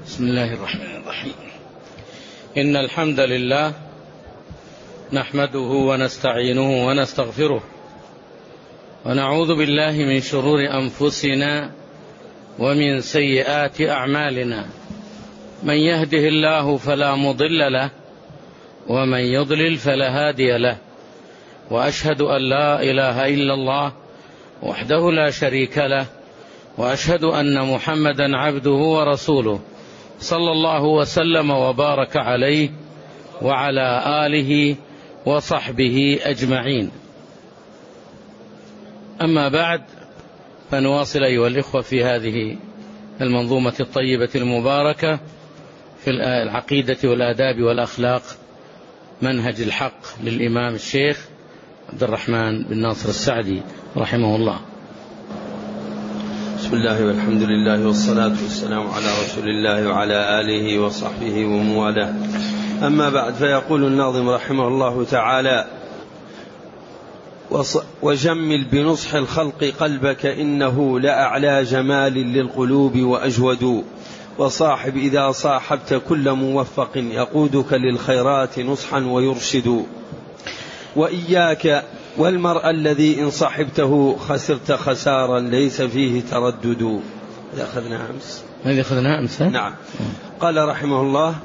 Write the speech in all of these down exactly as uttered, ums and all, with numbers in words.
بسم الله الرحمن الرحيم. إن الحمد لله نحمده ونستعينه ونستغفره ونعوذ بالله من شرور أنفسنا ومن سيئات أعمالنا، من يهده الله فلا مضل له ومن يضلل فلا هادي له، وأشهد أن لا إله إلا الله وحده لا شريك له، وأشهد أن محمدا عبده ورسوله صلى الله وسلم وبارك عليه وعلى آله وصحبه أجمعين. أما بعد، فنواصل أيها الإخوة في هذه المنظومة الطيبة المباركة في العقيدة والآداب والأخلاق، منهج الحق للإمام الشيخ عبد الرحمن بن ناصر السعدي رحمه الله. بسم الله والحمد لله والصلاة والسلام على رسول الله وعلى آله وصحبه وموالاه. أما بعد، فيقول الناظم رحمه الله تعالى: وجمل بنصح الخلق قلبك إنه لأعلى جمال للقلوب وأجود، وصاحب إذا صاحبت كل موفق يقودك للخيرات نصحا ويرشد، وإياك والمرء الذي إن صحبته خسرت خسارا ليس فيه تردد. هذا أخذنا أمس هذا أخذنا أمس نعم. قال رحمه الله: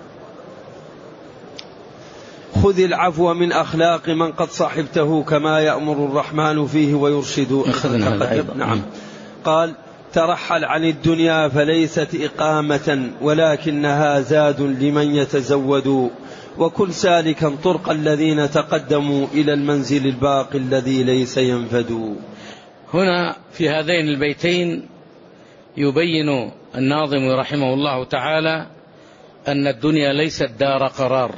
خذ العفو من أخلاق من قد صحبته كما يأمر الرحمن فيه ويرشد. أخذنا أيضا. نعم. قال: ترحل عن الدنيا فليست إقامة ولكنها زاد لمن يتزود، وكن سالكا طرق الذين تقدموا إلى المنزل الباقي الذي ليس ينفد. هنا في هذين البيتين يبين الناظم رحمه الله تعالى أن الدنيا ليست دار قرار،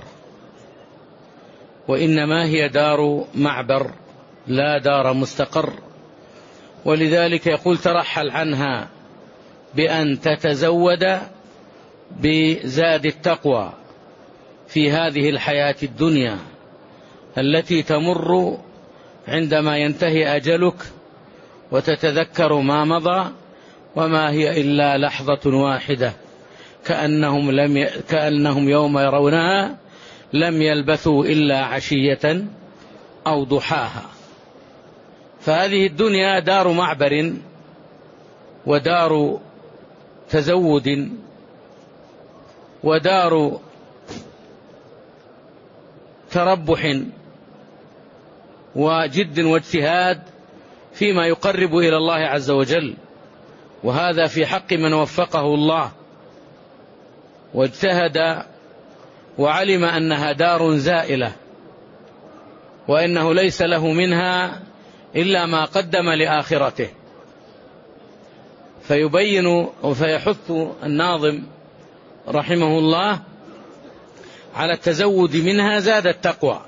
وإنما هي دار معبر لا دار مستقر، ولذلك يقول: ترحل عنها بأن تتزود بزاد التقوى في هذه الحياة الدنيا التي تمر عندما ينتهي أجلك وتتذكر ما مضى، وما هي إلا لحظة واحدة كأنهم, لم ي... كأنهم يوم يرونها لم يلبثوا إلا عشية أو ضحاها. فهذه الدنيا دار معبر ودار تزود ودار تربح وجد واجتهاد فيما يقرب إلى الله عز وجل، وهذا في حق من وفقه الله واجتهد وعلم أنها دار زائلة، وإنه ليس له منها إلا ما قدم لآخرته. فيبين وفيحث الناظم رحمه الله على التزود منها زاد التقوى،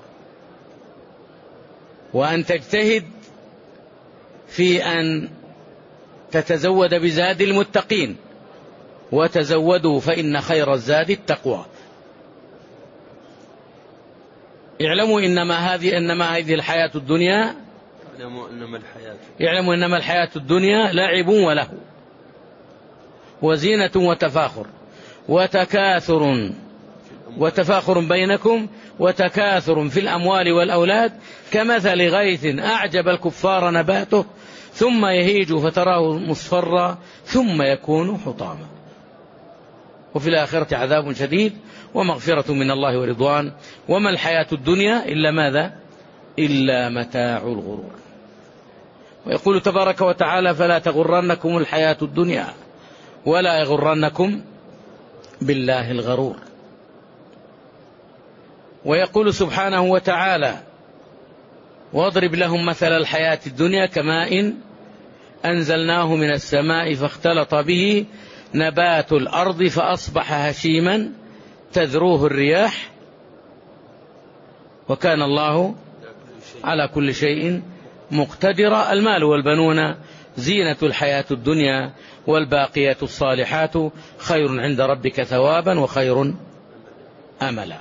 وأن تجتهد في أن تتزود بزاد المتقين، وتزودوا فإن خير الزاد التقوى. اعلموا إنما هذه إنما هذه الحياة الدنيا اعلموا إنما الحياة اعلموا إنما الحياة الدنيا لعب وله وزينة وتفاخر وتكاثر وتفاخر بينكم وتكاثر في الأموال والأولاد كمثل غيث أعجب الكفار نباته ثم يهيج فتراه مصفرا ثم يكون حطاما، وفي الآخرة عذاب شديد ومغفرة من الله ورضوان، وما الحياة الدنيا إلا ماذا؟ إلا متاع الغرور. ويقول تبارك وتعالى: فلا تغرنكم الحياة الدنيا ولا يغرنكم بالله الغرور. ويقول سبحانه وتعالى: واضرب لهم مثل الحياة الدنيا كماء أنزلناه من السماء فاختلط به نبات الأرض فأصبح هشيما تذروه الرياح وكان الله على كل شيء مقتدرا. المال والبنون زينة الحياة الدنيا والباقيات الصالحات خير عند ربك ثوابا وخير أملا.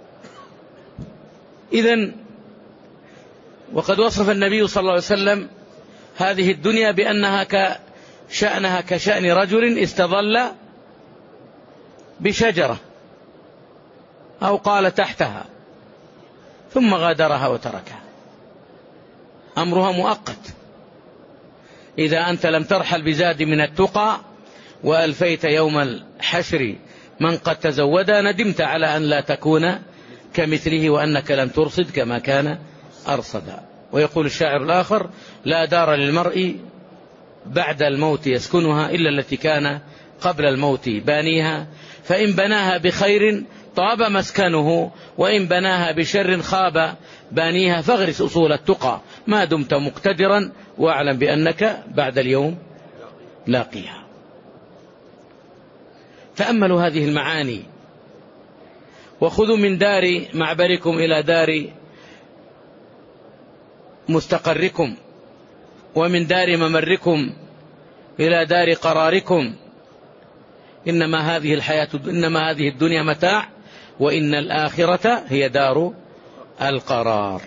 إذن وقد وصف النبي صلى الله عليه وسلم هذه الدنيا بأنها كشأنها كشأن رجل استظل بشجرة أو قال تحتها ثم غادرها وتركها، أمرها مؤقت. إذا أنت لم ترحل بزاد من التقى وألفيت يوم الحشر من قد تزود، ندمت على أن لا تكون كمثله وأنك لم ترصد كما كان أرصدا. ويقول الشاعر الآخر: لا دار للمرء بعد الموت يسكنها إلا التي كان قبل الموت بانيها، فإن بناها بخير طاب مسكنه وإن بناها بشر خاب بانيها، فاغرس أصول التقى ما دمت مقتدرا واعلم بأنك بعد اليوم لاقيها. تأملوا هذه المعاني وخذوا من دار معبركم إلى دار مستقركم، ومن دار ممركم إلى دار قراركم. إنما هذه الحياة إنما هذه الدنيا متاع، وإن الآخرة هي دار القرار.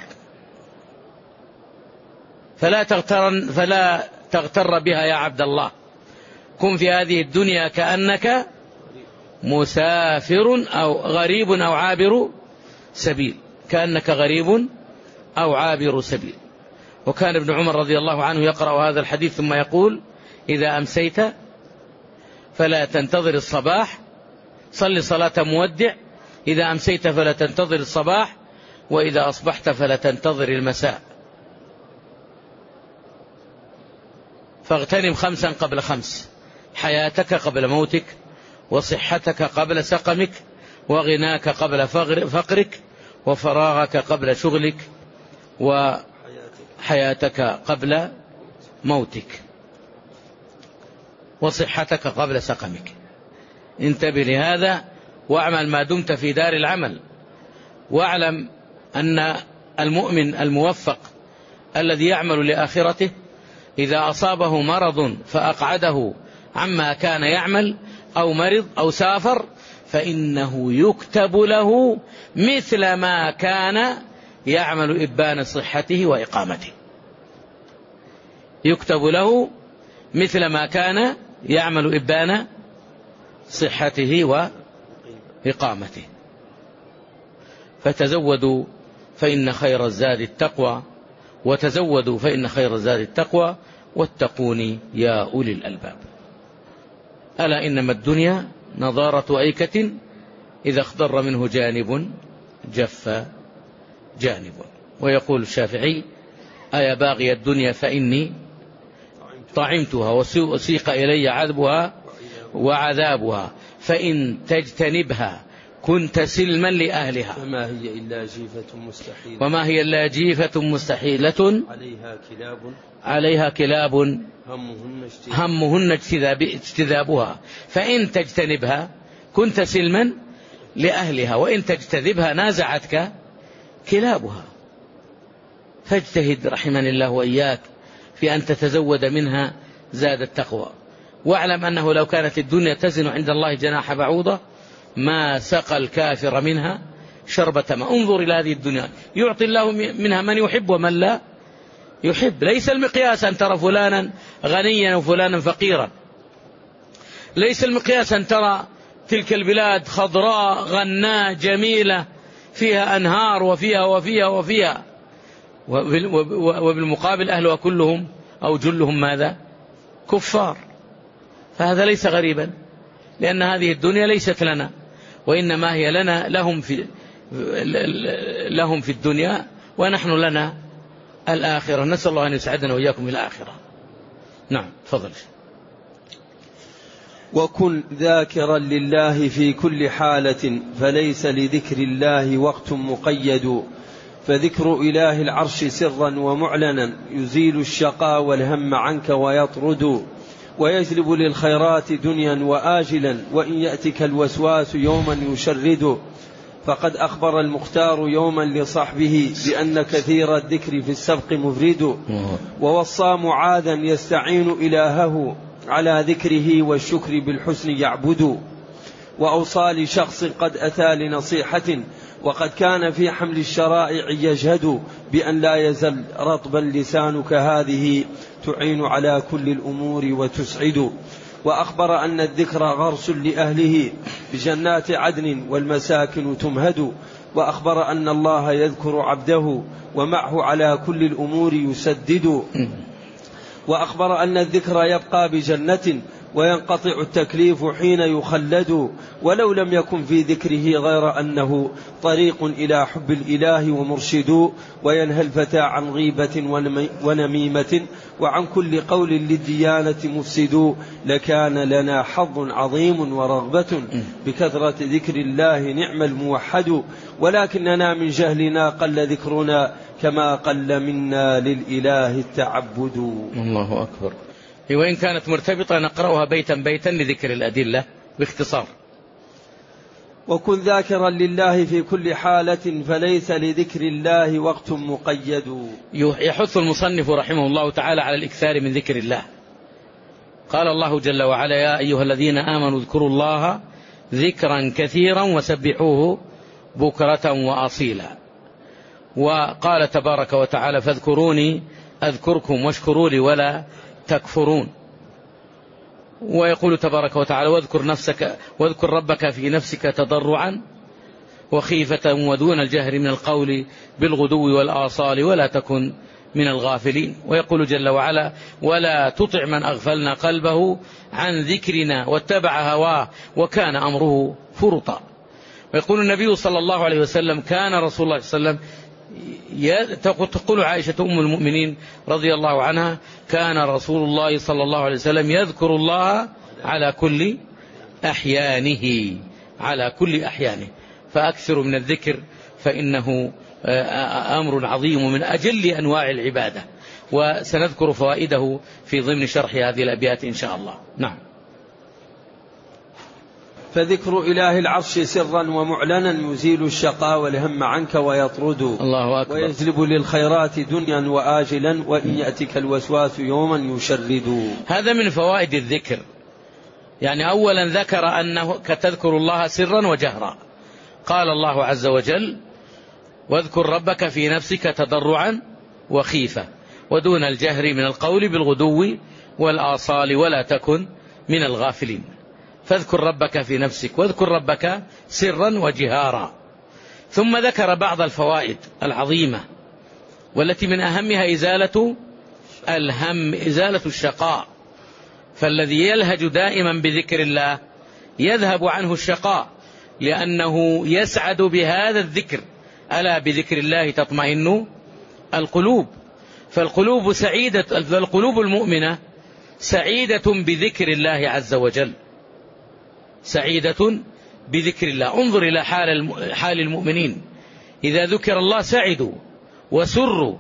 فلا تغتر فلا تغتر بها يا عبد الله، كن في هذه الدنيا كأنك مسافر أو غريب أو عابر سبيل، كأنك غريب أو عابر سبيل. وكان ابن عمر رضي الله عنه يقرأ هذا الحديث ثم يقول: إذا أمسيت فلا تنتظر الصباح، صل صلاة مودع، إذا أمسيت فلا تنتظر الصباح، وإذا أصبحت فلا تنتظر المساء. فاغتنم خمسا قبل خمس: حياتك قبل موتك، وصحتك قبل سقمك، وغناك قبل فقرك، وفراغك قبل شغلك، وحياتك قبل موتك، وصحتك قبل سقمك. انتبه لهذا واعمل ما دمت في دار العمل، واعلم أن المؤمن الموفق الذي يعمل لآخرته إذا أصابه مرض فأقعده عما كان يعمل أو مرض أو سافر، فإنه يكتب له مثل ما كان يعمل إبان صحته وإقامته، يكتب له مثل ما كان يعمل إبان صحته وإقامته. فتزودوا فإن خير الزاد التقوى، وتزودوا فإن خير الزاد التقوى، واتقوني يا أولي الألباب. ألا إنما الدنيا نضارة أيكة إذا اخضر منه جانب جف جانب. ويقول الشافعي: أيا باغي الدنيا فإني طعمتها وسيق إلي عذبها وعذابها، فإن تجتنبها كنت سلما لأهلها، وما هي إلا جيفة مستحيلة وما هي إلا جيفة مستحيلة عليها كلاب عليها كلاب همهن همهن اجتذابها، فإن تجتنبها كنت سلما لأهلها، وإن تجتذبها نازعتك كلابها. فاجتهد رحمني الله وإياك في أن تتزود منها زاد التقوى، واعلم أنه لو كانت الدنيا تزن عند الله جناح بعوضة ما سقى الكافر منها شربة ماء. انظر إلى هذه الدنيا، يعطي الله منها من يحب ومن لا يحب. ليس المقياس أن ترى فلانا غنيا وفلانا فقيرا، ليس المقياس أن ترى تلك البلاد خضراء غناء جميلة فيها أنهار وفيها وفيها وفيها، وبالمقابل أهلها كلهم أو جلهم ماذا؟ كفار. فهذا ليس غريبا، لأن هذه الدنيا ليست لنا، وإنما هي لنا لهم في لهم في الدنيا، ونحن لنا الآخرة. نسأل الله أن يسعدنا وإياكم إلى الآخرة. نعم تفضل. وكن ذاكرا لله في كل حالة، فليس لذكر الله وقت مقيد، فذكر إله العرش سرا ومعلنا يزيل الشقاء والهم عنك ويطرد، ويجلب للخيرات دنيا وآجلا، وإن يأتك الوسواس يوما يشرد. فقد أخبر المختار يوما لصحبه بأن كثير الذكر في السبق مفرد، ووصى معاذا يستعين إلهه على ذكره والشكر بالحسن يعبد، وأوصى لشخص قد أتى لنصيحة وقد كان في حمل الشرائع يجهد بأن لا يزل رطبا لسانك هذه تعين على كل الأمور وتسعد. وأخبر أن الذكر غرس لأهله بجنات عدن والمساكن تمهد. وأخبر أن الله يذكر عبده ومعه على كل الأمور يسدد. وأخبر أن الذكر يبقى بجنة وينقطع التكليف حين يخلد. ولو لم يكن في ذكره غير أنه طريق إلى حب الإله ومرشد. وينهى الفتى عن غيبة ونميمة وعن كل قول للديانة مفسد. لكان لنا حظ عظيم ورغبة بكثرة ذكر الله نعم الموحد. ولكننا من جهلنا قل ذكرنا كما قل منا للإله التعبد. الله أكبر. وإن كانت مرتبطة نقرأها بيتا بيتا لذكر الأدلة باختصار. وكن ذاكرا لله في كل حالة فليس لذكر الله وقت مقيد. يحث المصنف رحمه الله تعالى على الإكثار من ذكر الله. قال الله جل وعلا: يا أيها الذين آمنوا اذكروا الله ذكرا كثيرا وسبحوه بكرة وأصيلا. وقال تبارك وتعالى: فاذكروني أذكركم واشكروا لي ولا تكفرون. ويقول تبارك وتعالى: واذكر نفسك واذكر ربك في نفسك تضرعا وخيفة ودون الجهر من القول بالغدو والآصال ولا تكن من الغافلين. ويقول جل وعلا: ولا تطع من أغفلنا قلبه عن ذكرنا واتبع هواه وكان أمره فرطا. ويقول النبي صلى الله عليه وسلم: كان رسول الله صلى الله عليه وسلم، تقول عائشة أم المؤمنين رضي الله عنها: كان رسول الله صلى الله عليه وسلم يذكر الله على كل أحيانه على كل أحيانه. فأكثر من الذكر فإنه أمر عظيم ومن أجل أنواع العبادة. وسنذكر فوائده في ضمن شرح هذه الأبيات إن شاء الله. نعم. فذكر إله العرش سرا ومعلنا يزيل الشقاء والهم عنك ويطرد. الله أكبر. ويجلب للخيرات دنيا وآجلا وإن يأتك الوسواس يوما يشرد. هذا من فوائد الذكر. يعني أولا ذكر أنه تذكر الله سرا وجهرا. قال الله عز وجل: واذكر ربك في نفسك تضرعا وخيفة ودون الجهر من القول بالغدو والآصال ولا تكن من الغافلين. فاذكر ربك في نفسك واذكر ربك سرا وجهارا. ثم ذكر بعض الفوائد العظيمة والتي من أهمها إزالة الهم إزالة الشقاء. فالذي يلهج دائما بذكر الله يذهب عنه الشقاء لأنه يسعد بهذا الذكر. ألا بذكر الله تطمئن القلوب. فالقلوب سعيدة القلوب المؤمنة سعيدة بذكر الله عز وجل، سعيدة بذكر الله. انظر إلى حال حال المؤمنين إذا ذكر الله سعدوا وسروا.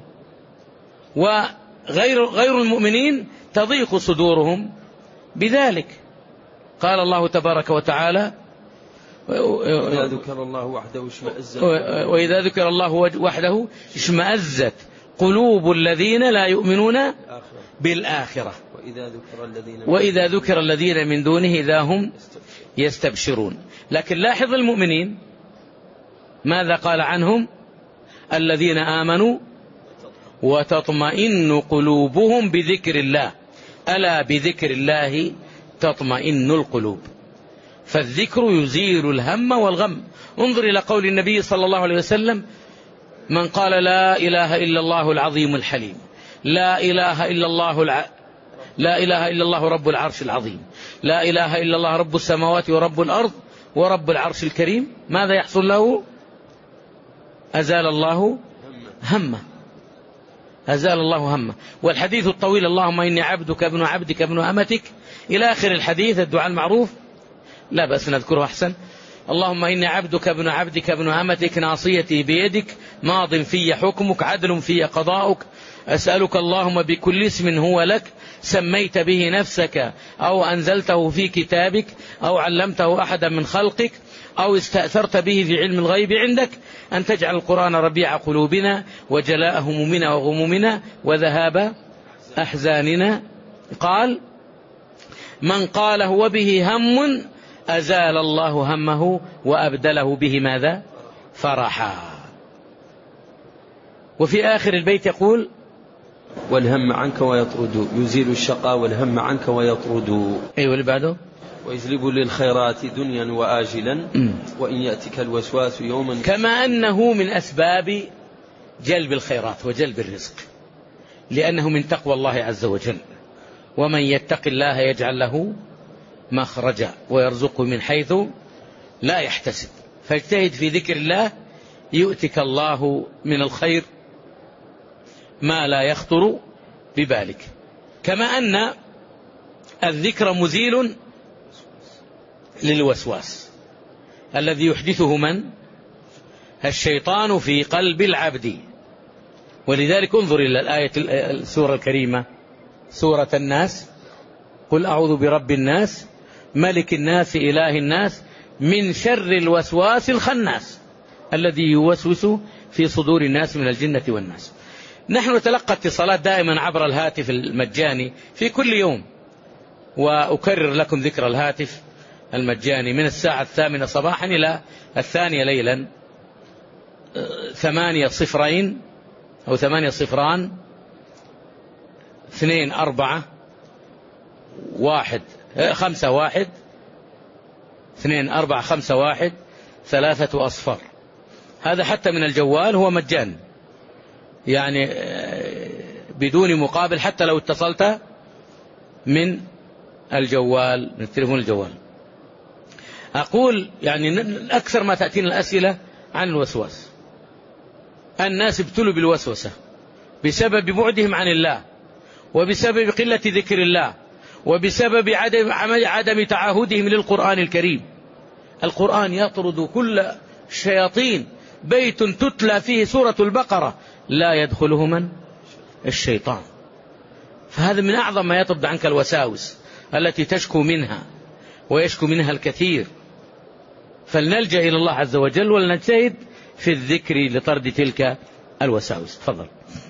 وغير غير المؤمنين تضيق صدورهم بذلك. قال الله تبارك وتعالى: وإذا ذكر الله وحده اشمأزت وإذا ذكر الله وحده اشمأزت قلوب الذين لا يؤمنون بالآخرة وإذا ذكر الذين من دونه إذا هم يستبشرون. لكن لاحظ المؤمنين ماذا قال عنهم؟ الذين آمنوا وتطمئن قلوبهم بذكر الله. ألا بذكر الله تطمئن القلوب. فالذكر يزيل الهم والغم. انظر إلى قول النبي صلى الله عليه وسلم: من قال لا إله إلا الله العظيم الحليم، لا إله إلا الله الع... لا إله إلا الله رب العرش العظيم، لا إله إلا الله رب السماوات ورب الأرض ورب العرش الكريم، ماذا يحصل له؟ أزال الله همه أزال الله همه. والحديث الطويل: اللهم إني عبدك ابن عبدك ابن أمتك، إلى آخر الحديث، الدعاء المعروف لا بأس نذكره أحسن. اللهم إني عبدك ابن عبدك ابن أمتك ناصيتي بيدك ماض في حكمك عدل في قضاؤك أسألك اللهم بكل اسم هو لك سميت به نفسك أو أنزلته في كتابك أو علمته أحدا من خلقك أو استأثرت به في علم الغيب عندك أن تجعل القرآن ربيع قلوبنا وجلاء همومنا وغمومنا وذهاب أحزاننا. قال: من قاله وبه هم أزال الله همه وأبدله به ماذا؟ فرحا. وفي آخر البيت يقول: والهم عنك ويطرد، يزيل الشقاء والهم عنك ويطرد. أيوة اللي بعده: ويجلب للخيرات دنيا وآجلا وإن يأتك الوسواس يوما. كما أنه من أسباب جلب الخيرات وجلب الرزق، لأنه من تقوى الله عز وجل. ومن يتق الله يجعل له مخرجا ويرزقه من حيث لا يحتسب. فاجتهد في ذكر الله يؤتك الله من الخير ما لا يخطر ببالك. كما أن الذكر مزيل للوسواس الذي يحدثه من؟ الشيطان في قلب العبد. ولذلك انظر إلى الآية السورة الكريمة سورة الناس، قل أعوذ برب الناس ملك الناس إله الناس من شر الوسواس الخناس الذي يوسوس في صدور الناس من الجنة والناس. نحن نتلقى اتصالات دائما عبر الهاتف المجاني في كل يوم، وأكرر لكم ذكر الهاتف المجاني من الساعة الثامنة صباحا إلى الثانية ليلا، ثمانية صفرين أو ثمانية صفران اثنين أربعة واحد خمسة واحد اثنين أربعة خمسة واحد ثلاثة أصفار. هذا حتى من الجوال هو مجاني، يعني بدون مقابل، حتى لو اتصلت من الجوال من التليفون الجوال. أقول يعني أكثر ما تأتينا الأسئلة عن الوسواس. الناس ابتلوا بالوسوسة بسبب بعدهم عن الله، وبسبب قلة ذكر الله، وبسبب عدم, عدم تعاهدهم للقرآن الكريم. القرآن يطرد كل الشياطين، بيت تتلى فيه سورة البقرة لا يدخله من؟ الشيطان. فهذا من أعظم ما يطرد عنك الوساوس التي تشكو منها ويشكو منها الكثير. فلنلجأ إلى الله عز وجل ولنجتهد في الذكر لطرد تلك الوساوس. تفضل.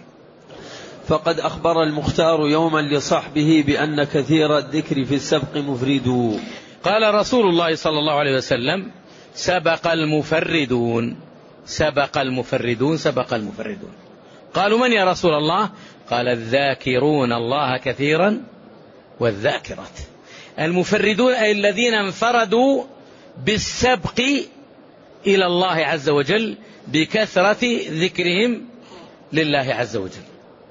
فقد أخبر المختار يوما لصحبه بأن كثير الذكر في السبق مفردون. قال رسول الله صلى الله عليه وسلم سبق المفردون سبق المفردون سبق المفردون. قالوا من يا رسول الله؟ قال الذاكرون الله كثيرا والذاكرات. المفردون أي الذين انفردوا بالسبق إلى الله عز وجل بكثرة ذكرهم لله عز وجل.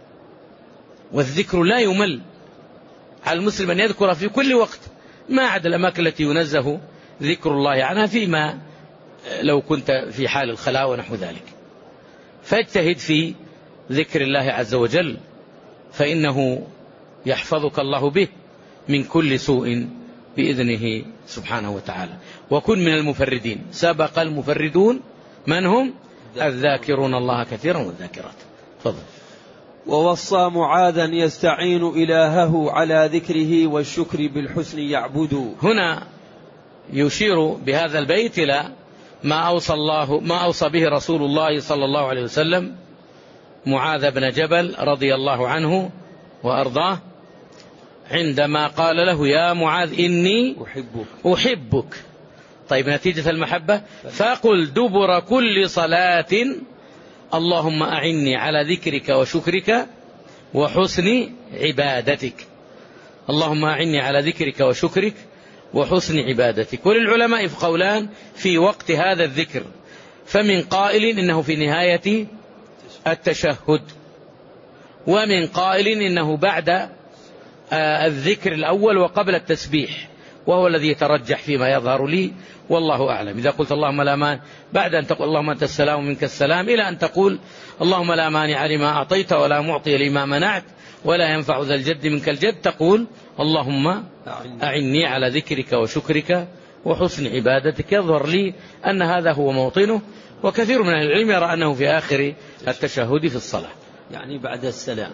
والذكر لا يمل، على المسلم أن يذكر في كل وقت ما عدا الأماكن التي ينزه ذكر الله عنها، فيما لو كنت في حال الخلاء ونحو ذلك. فاجتهد في ذكر الله عز وجل، فإنه يحفظك الله به من كل سوء بإذنه سبحانه وتعالى. وكن من المفردين. سبق المفردون من هم؟ الذاكرون الله كثيرا والذاكرات. تفضل. ووصى معاذا يستعين إلهه على ذكره والشكر بالحسن يعبد. هنا يشير بهذا البيت إلى ما أوصى الله ما أوصى به رسول الله صلى الله عليه وسلم معاذ بن جبل رضي الله عنه وأرضاه، عندما قال له يا معاذ إني أحبك, أحبك. طيب نتيجة المحبة فقل دبر كل صلاة اللهم أعني على ذكرك وشكرك وحسن عبادتك. اللهم أعني على ذكرك وشكرك وحسن عبادتك. وللعلماء قولان في وقت هذا الذكر، فمن قائل إنه في نهاية التشهد، ومن قائل إنه بعد الذكر الأول وقبل التسبيح، وهو الذي يترجح فيما يظهر لي والله أعلم. إذا قلت اللهم لا مانع، بعد أن تقول اللهم أنت السلام ومنك السلام، إلى أن تقول اللهم لا مانع لما أعطيت ولا معطي لما منعت ولا ينفع ذا الجد منك الجد، تقول اللهم أعني على ذكرك وشكرك وحسن عبادتك. يظهر لي أن هذا هو موطنه، وكثير من أهل العلم يرى أنه في آخر التشهد في الصلاة، يعني بعد السلام.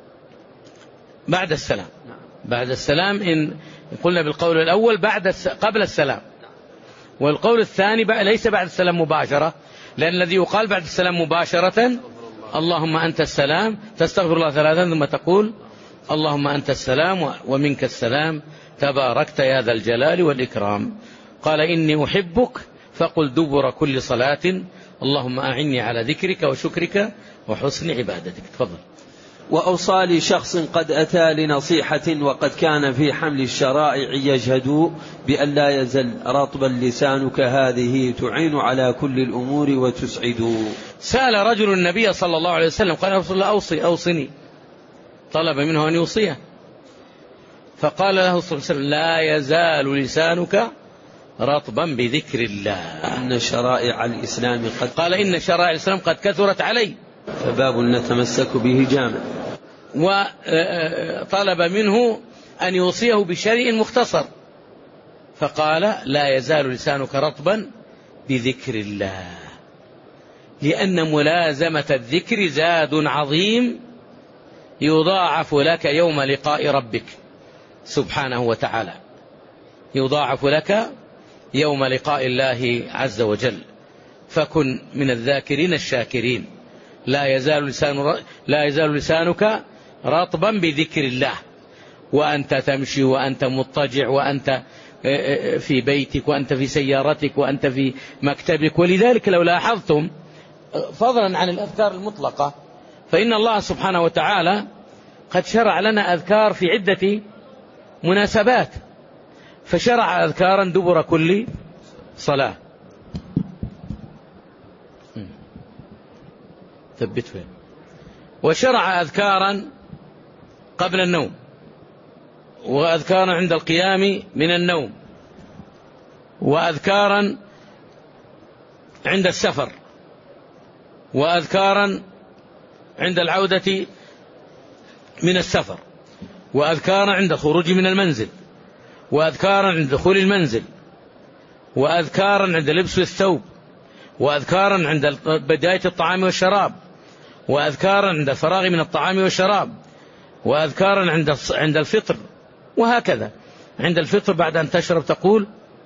بعد السلام بعد السلام إن قلنا بالقول الأول بعد الس... قبل السلام، والقول الثاني ليس بعد السلام مباشرة، لأن الذي يقال بعد السلام مباشرة اللهم أنت السلام، تستغفر الله ثلاثا ثم تقول اللهم أنت السلام ومنك السلام تباركت يا ذا الجلال والإكرام. قال إني أحبك فقل دبر كل صلاة اللهم أعني على ذكرك وشكرك وحسن عبادتك. تفضل. وأوصى لشخص قد أتى لنصيحة وقد كان في حمل الشرائع يجهد بأن لا يزل رطبا لسانك هذه تعين على كل الأمور وتسعد. سأل رجل النبي صلى الله عليه وسلم قال: رسول الله أوصي أوصني، طلب منه أن يوصيه، فقال له صلى الله عليه وسلم: لا يزال لسانك رطبا بذكر الله. إن شرائع الإسلام قد قال إن شرائع الإسلام قد كثرت علي، فباب نتمسك به جامع. وطلب منه أن يوصيه بشيء مختصر، فقال: لا يزال لسانك رطبا بذكر الله، لأن ملازمة الذكر زاد عظيم يضاعف لك يوم لقاء ربك سبحانه وتعالى، يضاعف لك يوم لقاء الله عز وجل. فكن من الذاكرين الشاكرين. لا يزال لسان لا يزال لسانك رطبا بذكر الله، وأنت تمشي وأنت مضطجع وأنت في بيتك وأنت في سيارتك وأنت في مكتبك. ولذلك لو لاحظتم فضلا عن الأذكار المطلقة، فإن الله سبحانه وتعالى قد شرع لنا أذكار في عدة مناسبات، فشرع أذكارا دبر كل صلاة. ثبت فيه. وشرع أذكارا قبل النوم، وأذكارا عند القيام من النوم، وأذكارا عند السفر، وأذكارا عند العودة من السفر، وأذكارا عند الخروج من المنزل، وأذكارا عند دخول المنزل، وأذكارا عند لبس الثوب، وأذكارا عند بداية الطعام والشراب، وأذكارا عند الفراغ من الطعام والشراب، وأذكارا عند عند الفطر، وهكذا. عند الفطر بعد أن تشرب تقول: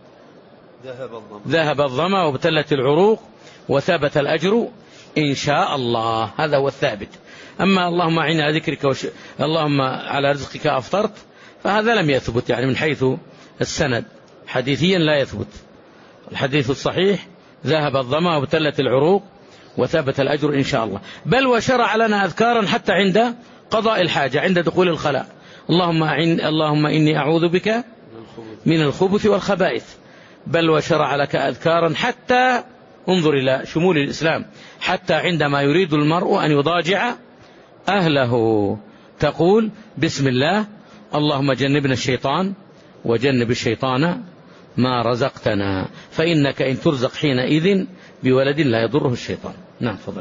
ذهب الظمأ وابتلت العروق وثبت الأجر إن شاء الله. هذا هو الثابت. أما اللهم أعني على ذكرك وش... اللهم على رزقك أفطرت، فهذا لم يثبت، يعني من حيث السند حديثيا لا يثبت. الحديث الصحيح: ذهب الظمأ وابتلت العروق وثبت الأجر إن شاء الله. بل وشرع لنا أذكارا حتى عند قضاء الحاجة، عند دخول الخلاء: اللهم أعن اللهم إني أعوذ بك من الخبث والخبائث. بل وشرع لك أذكارا حتى، انظر إلى شمول الإسلام، حتى عندما يريد المرء أن يضاجع أهله تقول: بسم الله، اللهم جنبنا الشيطان وجنب الشيطان ما رزقتنا، فإنك إن ترزق حينئذ بولد لا يضره الشيطان. نعم فضل.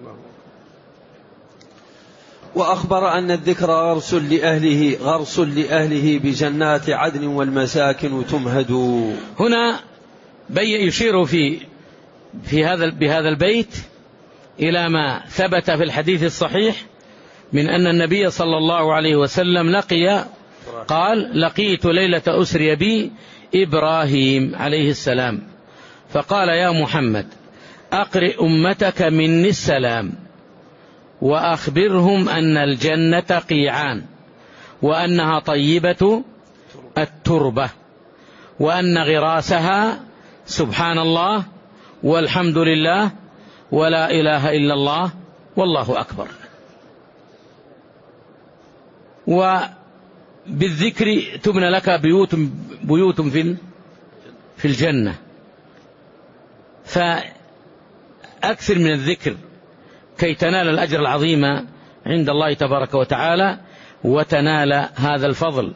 وأخبر أن الذكر غرس لأهله غرس لأهله بجنات عدن والمساكن تمهد. هنا يشير في في هذا بهذا البيت إلى ما ثبت في الحديث الصحيح من أن النبي صلى الله عليه وسلم لقي قال: لقيت ليلة أسري بي إبراهيم عليه السلام، فقال: يا محمد أقرئ أمتك مني السلام، وأخبرهم أن الجنة قيعان، وأنها طيبة التربة، وأن غراسها سبحان الله والحمد لله ولا إله إلا الله والله أكبر. وبالذكر تبنى لك بيوت بيوت في في الجنة، فأكثر من الذكر كي تنال الأجر العظيم عند الله تبارك وتعالى وتنال هذا الفضل.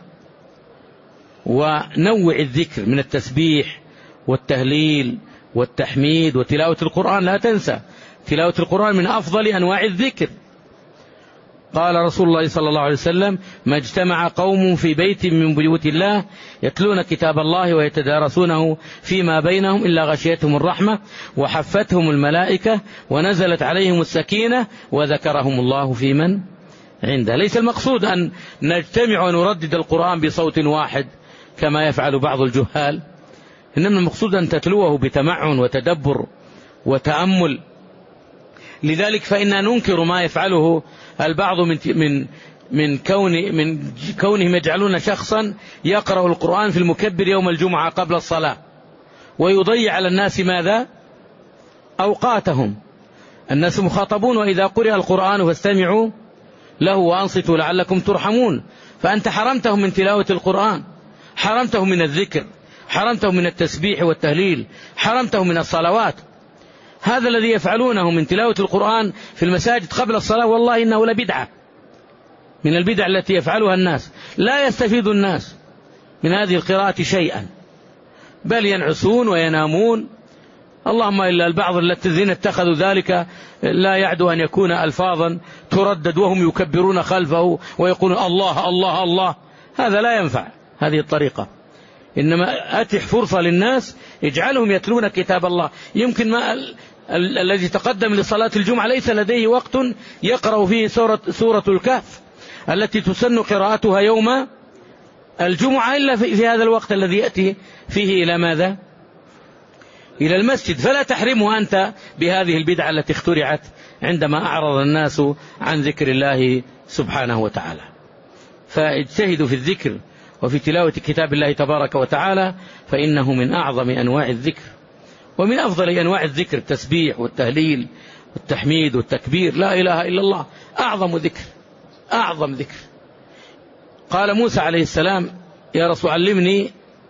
ونوع الذكر من التسبيح والتهليل والتحميد وتلاوة القرآن، لا تنسى تلاوة القرآن من أفضل أنواع الذكر. قال رسول الله صلى الله عليه وسلم: ما اجتمع قوم في بيت من بيوت الله يتلون كتاب الله ويتدارسونه فيما بينهم إلا غشيتهم الرحمة وحفتهم الملائكة ونزلت عليهم السكينة وذكرهم الله في من عنده. ليس المقصود أن نجتمع ونردد القرآن بصوت واحد كما يفعل بعض الجهال، إنما المقصود أن تتلوه بتمعن وتدبر وتأمل. لذلك فإننا ننكر ما يفعله البعض من من من كون من كونهم يجعلون شخصا يقرأ القرآن في المكبر يوم الجمعة قبل الصلاة ويضيع على الناس ماذا؟ أوقاتهم. الناس مخاطبون: وإذا قرئ القرآن فاستمعوا له وأنصتوا لعلكم ترحمون. فأنت حرمتهم من تلاوة القرآن، حرمتهم من الذكر، حرمتهم من التسبيح والتهليل، حرمتهم من الصلوات. هذا الذي يفعلونه من تلاوة القرآن في المساجد قبل الصلاة والله إنه لبدعة من البدع التي يفعلها الناس. لا يستفيد الناس من هذه القراءة شيئا، بل ينعسون وينامون. اللهم إلا البعض الذين اتخذوا ذلك لا يعدو أن يكون ألفاظا تردد وهم يكبرون خلفه ويقولون الله الله الله. هذا لا ينفع هذه الطريقة. إنما أتح فرصة للناس، اجعلهم يتلون كتاب الله. يمكن ما ال... ال... الذي تقدم لصلاة الجمعة ليس لديه وقت يقرأ فيه سورة, سورة الكهف التي تسن قراءتها يوم الجمعة إلا في... في هذا الوقت الذي يأتي فيه إلى ماذا؟ إلى المسجد. فلا تحرمه أنت بهذه البدعة التي اخترعت عندما أعرض الناس عن ذكر الله سبحانه وتعالى. فاجتهدوا في الذكر وفي تلاوة كتاب الله تبارك وتعالى، فإنه من أعظم أنواع الذكر ومن أفضل أنواع الذكر التسبيح والتهليل والتحميد والتكبير. لا إله إلا الله أعظم ذكر، أعظم ذكر. قال موسى عليه السلام يا رسول علمني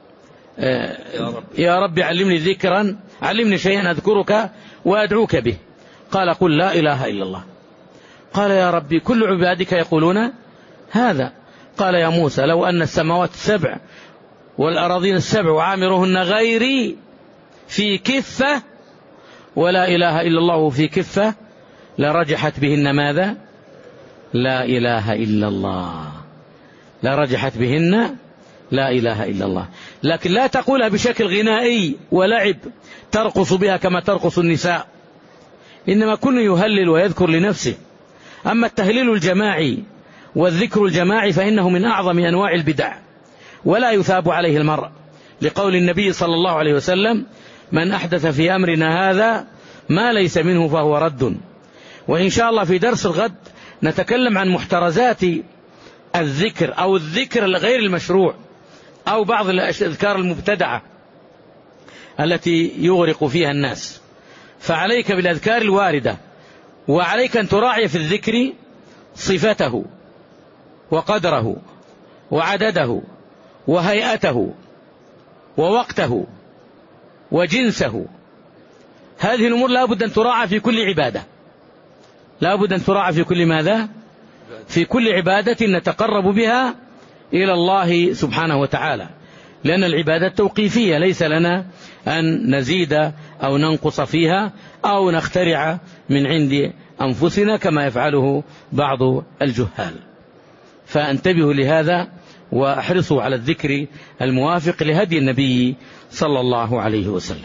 يا رب علمني ذكرا، علمني شيئا أذكرك وأدعوك به. قال قل لا إله إلا الله. قال يا ربي كل عبادك يقولون هذا. قال يا موسى لو أن السماوات السبع والأراضين السبع وعامرهن غيري في كفة ولا إله إلا الله في كفة لرجحت بهن ماذا؟ لا إله إلا الله. لرجحت بهن لا إله إلا الله. لكن لا تقولها بشكل غنائي ولعب ترقص بها كما ترقص النساء، إنما كل يهلل ويذكر لنفسه. أما التهليل الجماعي والذكر الجماعي فإنه من أعظم أنواع البدع ولا يثاب عليه المرء، لقول النبي صلى الله عليه وسلم من أحدث في أمرنا هذا ما ليس منه فهو رد. وإن شاء الله في درس الغد نتكلم عن محترزات الذكر أو الذكر الغير المشروع أو بعض الأذكار المبتدعة التي يغرق فيها الناس. فعليك بالأذكار الواردة، وعليك أن تراعي في الذكر صفته وقدره وعدده وهيئته ووقته وجنسه. هذه الأمور لا بد أن تراعى في كل عبادة، لا بد أن تراعى في كل ماذا؟ في كل عبادة نتقرب بها إلى الله سبحانه وتعالى، لأن العبادة توقيفية ليس لنا أن نزيد أو ننقص فيها أو نخترع من عند أنفسنا كما يفعله بعض الجهال. فانتبهوا لهذا واحرصوا على الذكر الموافق لهدي النبي صلى الله عليه وسلم.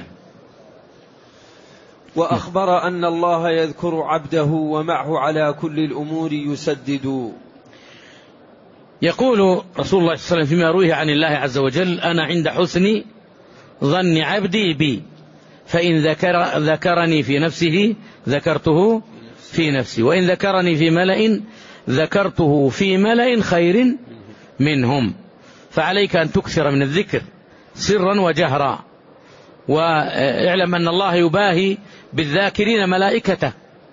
وأخبر أن الله يذكر عبده ومعه على كل الأمور يسدد. يقول رسول الله صلى الله عليه وسلم فيما رويه عن الله عز وجل أنا عند حسن ظن عبدي بي فإن ذكر ذكرني في نفسه ذكرته في نفسي وإن ذكرني في ملأ ذكرته في ملأ خير منهم. فعليك أن تكثر من الذكر سرا وجهرا، واعلم أن الله يباهي بالذاكرين ملائكته.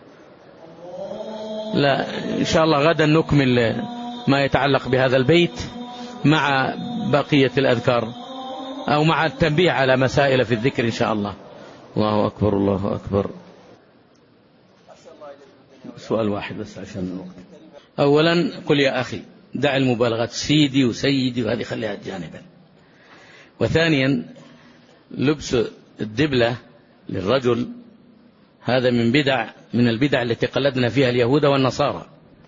لا إن شاء الله غدا نكمل ما يتعلق بهذا البيت مع بقية الأذكار أو مع التنبيه على مسائل في الذكر إن شاء الله. الله أكبر الله أكبر. سؤال واحد بس عشان الوقت. أولا قل يا أخي دع المبالغات سيدي وسيدي وهذه خليها جانبا. وثانيا لبس الدبلة للرجل هذا من بدع من البدع التي قلدنا فيها اليهود والنصارى.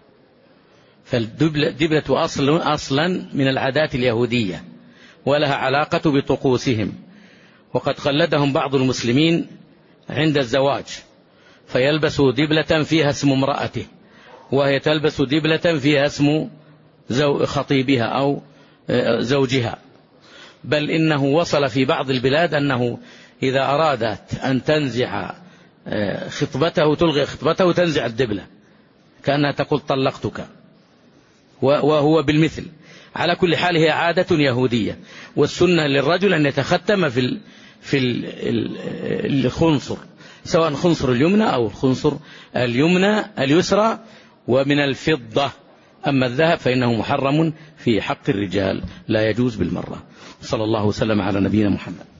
فالدبلة أصل أصلا من العادات اليهودية ولها علاقة بطقوسهم، وقد قلدهم بعض المسلمين عند الزواج فيلبسوا دبلة فيها اسم امرأته وهي تلبس دبلة فيها اسم خطيبها أو زوجها. بل إنه وصل في بعض البلاد أنه إذا أرادت أن تنزع خطبته تلغي خطبته تنزع الدبلة كأنها تقول طلقتك، وهو بالمثل. على كل حال هي عادة يهودية، والسنة للرجل أن يتختم في في الخنصر سواء خنصر اليمنى أو الخنصر اليمنى اليسرى ومن الفضة أما الذهب فإنه محرم في حق الرجال لا يجوز بالمرة. صلى الله وسلم على نبينا محمد.